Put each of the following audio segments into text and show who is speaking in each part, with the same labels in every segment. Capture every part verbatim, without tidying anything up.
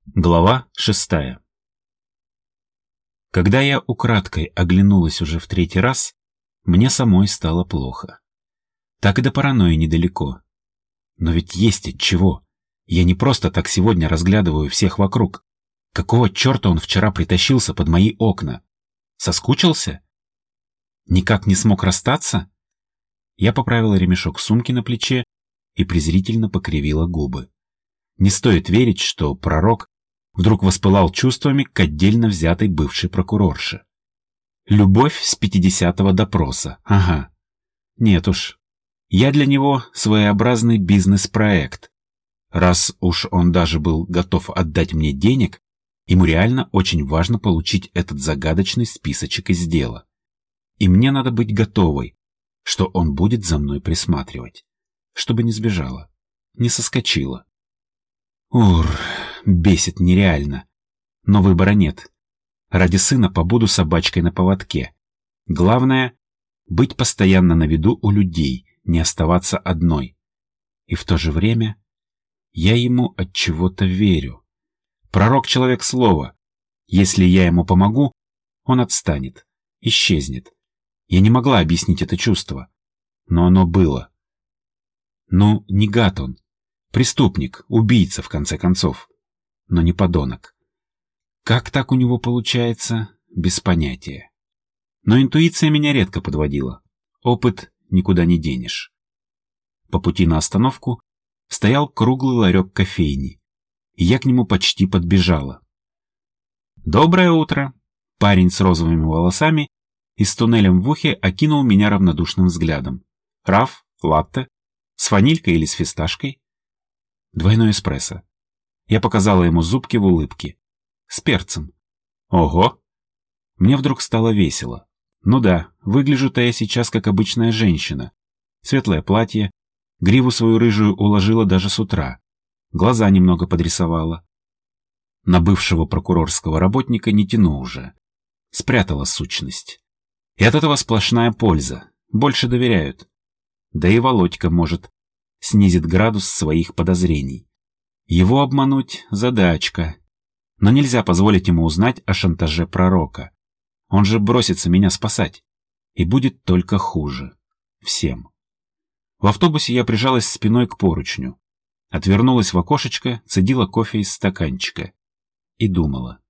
Speaker 1: Глава шестая. Когда я украдкой оглянулась уже в третий раз, мне самой стало плохо. Так и до паранойи недалеко. Но ведь есть от чего. Я не просто так сегодня разглядываю всех вокруг. Какого черта он вчера притащился под мои окна? Соскучился? Никак не смог расстаться? Я поправила ремешок сумки на плече и презрительно покривила губы. Не стоит верить, что пророк вдруг воспылал чувствами к отдельно взятой бывшей прокурорше. Любовь с пятидесятого допроса, ага. Нет уж, я для него своеобразный бизнес-проект. Раз уж он даже был готов отдать мне денег, ему реально очень важно получить этот загадочный списочек из дела. И мне надо быть готовой, что он будет за мной присматривать, чтобы не сбежала, не соскочила. Ур, бесит нереально. Но выбора нет. Ради сына побуду собачкой на поводке. Главное — быть постоянно на виду у людей, не оставаться одной. И в то же время я ему от чего-то верю. Пророк — человек слова. Если я ему помогу, он отстанет, исчезнет. Я не могла объяснить это чувство, но оно было. Ну, не гад он. Преступник, убийца, в конце концов. Но не подонок. Как так у него получается, без понятия. Но интуиция меня редко подводила. Опыт никуда не денешь. По пути на остановку стоял круглый ларек кофейни, и я к нему почти подбежала. «Доброе утро!» Парень с розовыми волосами и с туннелем в ухе окинул меня равнодушным взглядом. «Раф? Латте? С ванилькой или с фисташкой?» «Двойной эспрессо». Я показала ему зубки в улыбке. «С перцем». «Ого!» Мне вдруг стало весело. Ну да, выгляжу-то я сейчас как обычная женщина. Светлое платье, гриву свою рыжую уложила даже с утра. Глаза немного подрисовала. На бывшего прокурорского работника не тяну уже. Спрятала сущность. И от этого сплошная польза. Больше доверяют. Да и Володька, может, снизит градус своих подозрений. Его обмануть — задачка. Но нельзя позволить ему узнать о шантаже пророка. Он же бросится меня спасать. И будет только хуже. Всем. В автобусе я прижалась спиной к поручню. Отвернулась в окошечко, цедила кофе из стаканчика. И думала.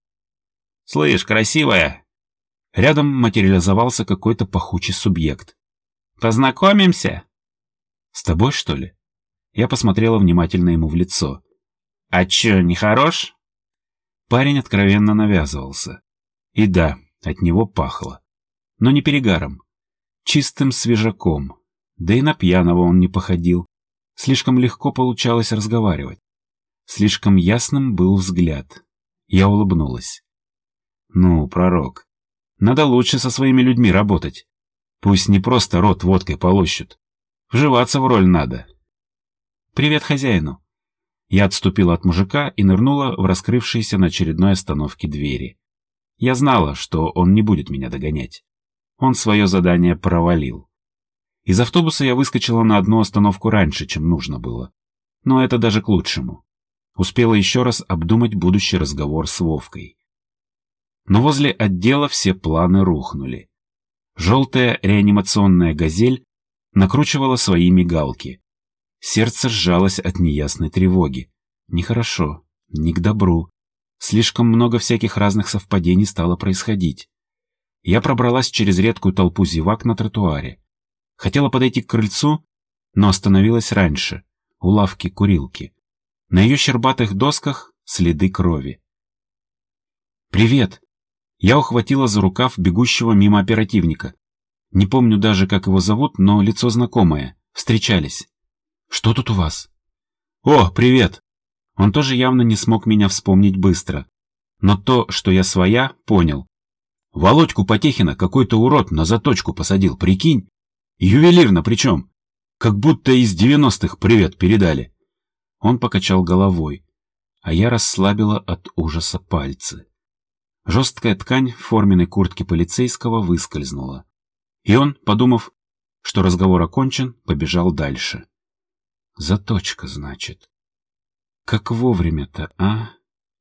Speaker 1: «Слышь, красивая!» Рядом материализовался какой-то пахучий субъект. «Познакомимся?» «С тобой, что ли?» Я посмотрела внимательно ему в лицо. «А чё, не хорош?» Парень откровенно навязывался. И да, от него пахло. Но не перегаром. Чистым свежаком. Да и на пьяного он не походил. Слишком легко получалось разговаривать. Слишком ясным был взгляд. Я улыбнулась. «Ну, пророк, надо лучше со своими людьми работать. Пусть не просто рот водкой полощут. Вживаться в роль надо». «Привет хозяину». Я отступила от мужика и нырнула в раскрывшиеся на очередной остановке двери. Я знала, что он не будет меня догонять. Он свое задание провалил. Из автобуса я выскочила на одну остановку раньше, чем нужно было. Но это даже к лучшему. Успела еще раз обдумать будущий разговор с Вовкой. Но возле отдела все планы рухнули. Желтая реанимационная «Газель» накручивала свои мигалки. Сердце сжалось от неясной тревоги. Нехорошо, не к добру. Слишком много всяких разных совпадений стало происходить. Я пробралась через редкую толпу зевак на тротуаре. Хотела подойти к крыльцу, но остановилась раньше, у лавки-курилки. На ее щербатых досках следы крови. «Привет!» Я ухватила за рукав бегущего мимо оперативника. Не помню даже, как его зовут, но лицо знакомое. Встречались. «Что тут у вас?» «О, привет!» Он тоже явно не смог меня вспомнить быстро. Но то, что я своя, понял. Володьку Потехина какой-то урод на заточку посадил, прикинь? Ювелирно причем. Как будто из девяностых привет передали. Он покачал головой, а я расслабила от ужаса пальцы. Жесткая ткань в форменной куртке полицейского выскользнула. И он, подумав, что разговор окончен, побежал дальше. Заточка, значит. Как вовремя-то, а?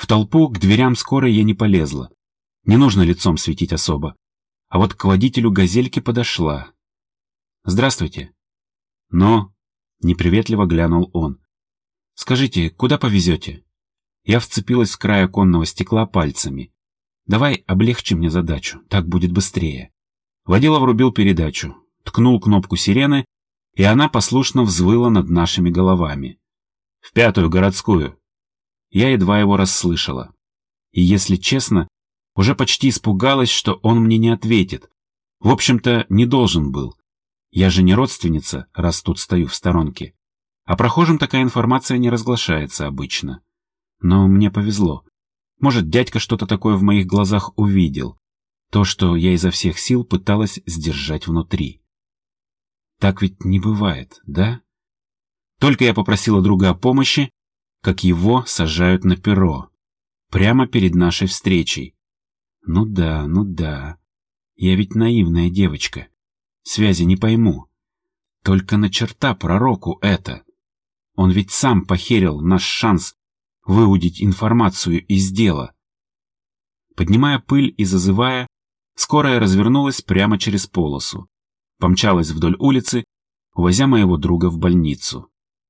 Speaker 1: В толпу к дверям скорой я не полезла. Не нужно лицом светить особо. А вот к водителю «Газельки» подошла. «Здравствуйте». «Ну?» — неприветливо глянул он. «Скажите, куда повезете?» Я вцепилась в край оконного стекла пальцами. «Давай облегчи мне задачу, так будет быстрее». Водила врубил передачу, ткнул кнопку сирены, и она послушно взвыла над нашими головами. «В пятую городскую». Я едва его расслышала. И, если честно, уже почти испугалась, что он мне не ответит. В общем-то, не должен был. Я же не родственница, раз тут стою в сторонке. А прохожим такая информация не разглашается обычно. Но мне повезло. Может, дядька что-то такое в моих глазах увидел. То, что я изо всех сил пыталась сдержать внутри. Так ведь не бывает, да? Только я попросила друга о помощи, как его сажают на перо. Прямо перед нашей встречей. Ну да, ну да. Я ведь наивная девочка. Связи не пойму. Только на черта пророку это. Он ведь сам похерил наш шанс выудить информацию из дела. Поднимая пыль и зазывая, скорая развернулась прямо через полосу. Помчалась вдоль улицы, увозя моего друга в больницу.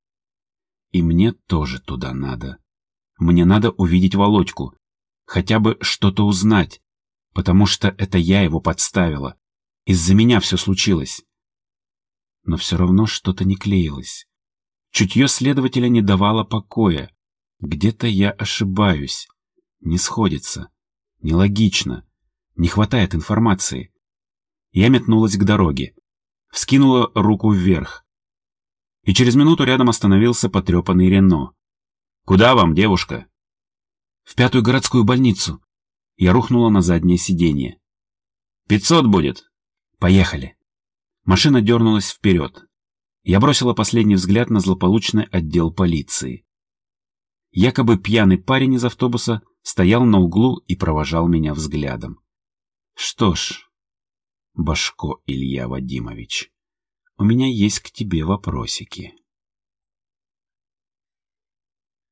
Speaker 1: И мне тоже туда надо. Мне надо увидеть Володьку, хотя бы что-то узнать, потому что это я его подставила. Из-за меня все случилось. Но все равно что-то не клеилось. Чутье следователя не давало покоя. Где-то я ошибаюсь. Не сходится. Нелогично. Не хватает информации. Я метнулась к дороге. Вскинула руку вверх. И через минуту рядом остановился потрепанный Рено. «Куда вам, девушка?» «В пятую городскую больницу». Я рухнула на заднее сиденье. «Пятьсот будет». «Поехали». Машина дернулась вперед. Я бросила последний взгляд на злополучный отдел полиции. Якобы пьяный парень из автобуса стоял на углу и провожал меня взглядом. Что ж, Божко Илья Вадимович, у меня есть к тебе вопросики.